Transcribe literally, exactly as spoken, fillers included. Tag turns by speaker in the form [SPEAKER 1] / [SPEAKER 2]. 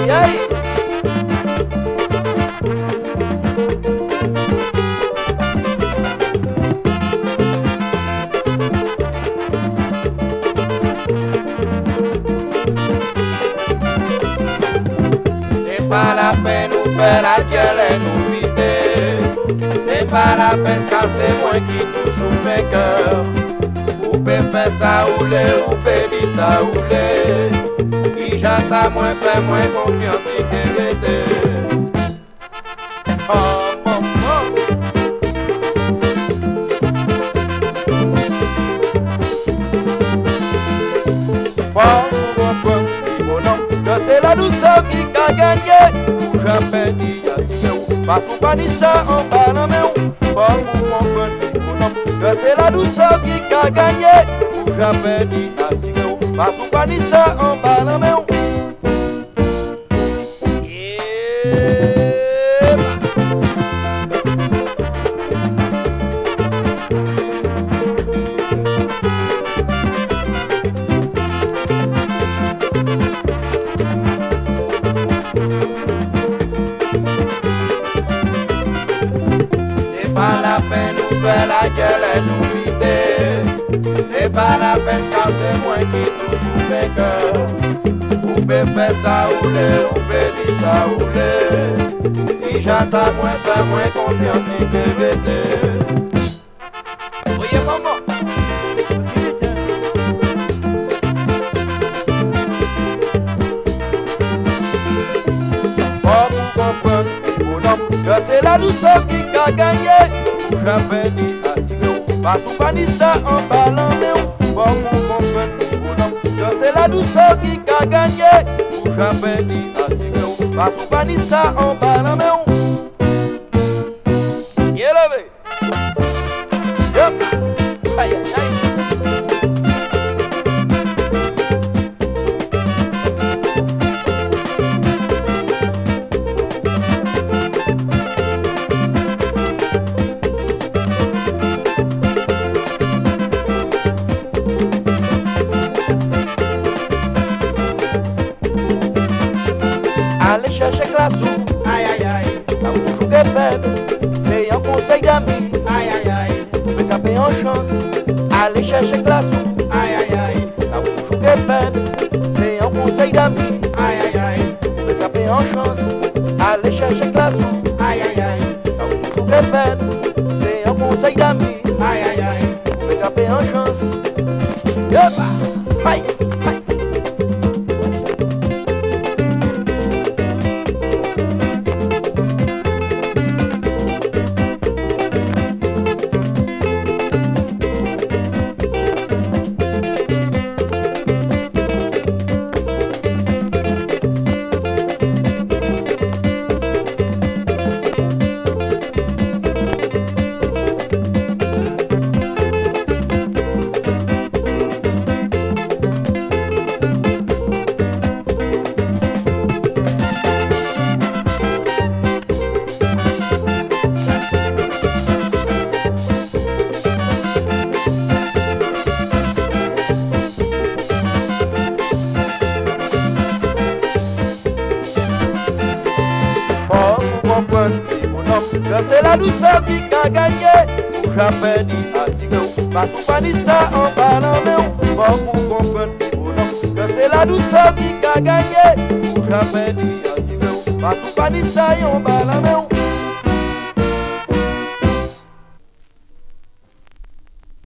[SPEAKER 1] aïe aïe. C'est pas la peine nous faire la gueule et nous vider. C'est pas la peine car c'est moi qui toujours mes cœurs. Ou peut faire ça ou les, ou peut dire ça ou les. Qui j'attends moins, fait moins confiance et qu'elle était. Oh, oh, oh. Faut comprendre, mon nom, que c'est la douceur qui a gagné. Ou jamais dit à signer ou pas sous panissa en parlant mais ou. Faut comprendre, mon nom, que c'est la douceur qui a gagné. Ou jamais dit à signer ou pas sous panissa en parlant mais ou. C'est pas la peine nous faire la gueule et nous vider. C'est pas la peine car c'est moi qui toujours mes cœurs. Ou peut faire ça ou les, ou peut dire ça ou les. Et j'attends moins, faire moins confiance et que vérité. Voyez maman. Faut vous comprendre, mon homme, que c'est la douceur qui a gagné. J'avais dit à Sigéo, pas sous panissa en parlant mais ou. Faut vous comprendre, mon homme, que c'est la douceur qui a gagné. J'avais dit à Sigéo, pas sous panissa en parlant mais ou. Y est levé. Yep. Aïe aïe aïe. Allez chercher classe ou, aïe aïe aïe, là où toujours qu'elle fait, c'est un conseil d'amis, aïe aïe aïe, me taper en chance. Allez chercher classe ou, aïe aïe aïe, là où toujours qu'elle fait, c'est un conseil d'amis, aïe aïe aïe, me taper en chance. Allez chercher classe ou, aïe aïe aïe, là où toujours qu'elle fait, c'est un conseil d'amis, aïe aïe aïe, me taper en chance. Yep, aïe. C'est la douceur qui a gagné. Ou j'avais dit à Sigéo, pas sous panissa en parlant mais ou. Faut vous comprendre, mon nom, que c'est la douceur qui a gagné. Ou j'avais dit à Sigéo, pas sous panissa en parlant mais ou.